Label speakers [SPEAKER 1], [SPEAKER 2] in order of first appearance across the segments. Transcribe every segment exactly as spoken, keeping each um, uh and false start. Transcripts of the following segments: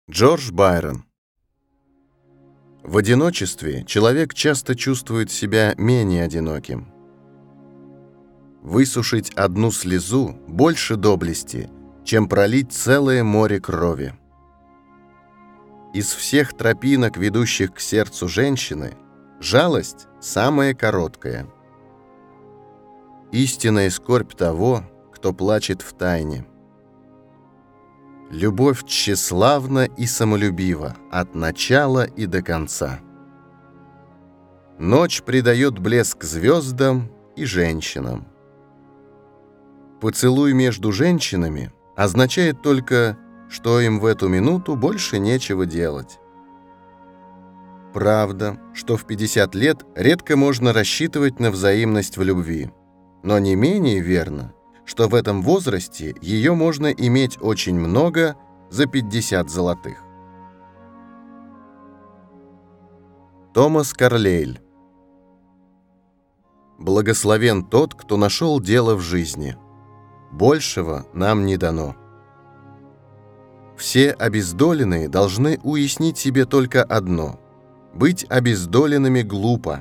[SPEAKER 1] Джордж Байрон. В одиночестве человек часто чувствует себя менее одиноким. Высушить одну слезу больше доблести, чем пролить целое море крови. Из всех тропинок, ведущих к сердцу женщины, жалость самая короткая. Истинная скорбь того, кто плачет в тайне. Любовь тщеславна и самолюбива от начала и до конца. Ночь придает блеск звездам и женщинам. Поцелуй между женщинами означает только, что им в эту минуту больше нечего делать. Правда, что в пятьдесят лет редко можно рассчитывать на взаимность в любви, но не менее верно, что в этом возрасте ее можно иметь очень много за пятьдесят золотых. Томас Карлейль. Благословен тот, кто нашел дело в жизни. Большего нам не дано. Все обездоленные должны уяснить себе только одно: быть обездоленными глупо.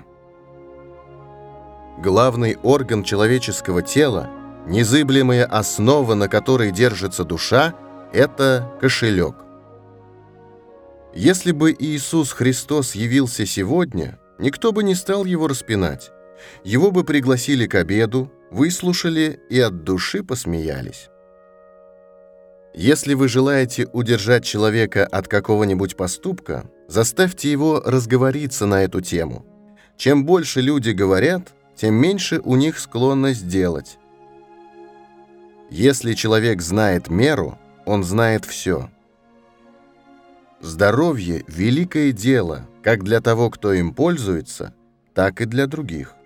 [SPEAKER 1] Главный орган человеческого тела, незыблемая основа, на которой держится душа, это кошелек. Если бы Иисус Христос явился сегодня, никто бы не стал его распинать. Его бы пригласили к обеду, выслушали и от души посмеялись. Если вы желаете удержать человека от какого-нибудь поступка, заставьте его разговориться на эту тему. Чем больше люди говорят, тем меньше у них склонность делать. Если человек знает меру, он знает все. Здоровье – великое дело, как для того, кто им пользуется, так и для других.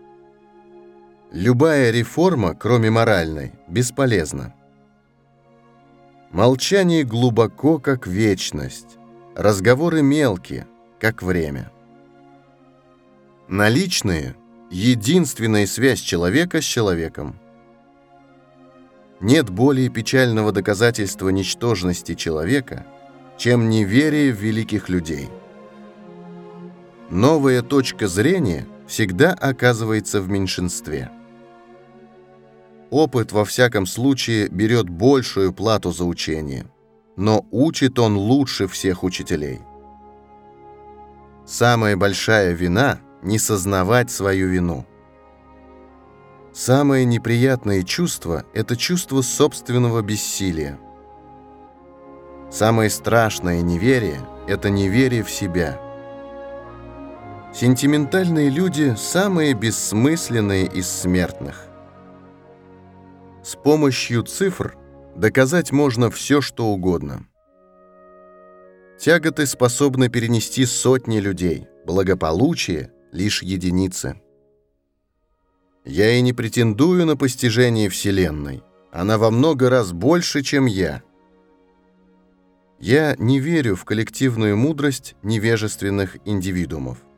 [SPEAKER 1] Любая реформа, кроме моральной, бесполезна. Молчание глубоко, как вечность, разговоры мелкие, как время. Наличные – единственная связь человека с человеком. Нет более печального доказательства ничтожности человека, чем неверие в великих людей. Новая точка зрения всегда оказывается в меньшинстве. Опыт, во всяком случае, берет большую плату за учение, но учит он лучше всех учителей. Самая большая вина – не сознавать свою вину. Самое неприятное чувство – это чувство собственного бессилия. Самое страшное неверие – это неверие в себя. Сентиментальные люди – самые бессмысленные из смертных. С помощью цифр доказать можно все, что угодно. Тяготы способны перенести сотни людей, благополучие – лишь единицы. Я и не претендую на постижение Вселенной. Она во много раз больше, чем я. Я не верю в коллективную мудрость невежественных индивидуумов.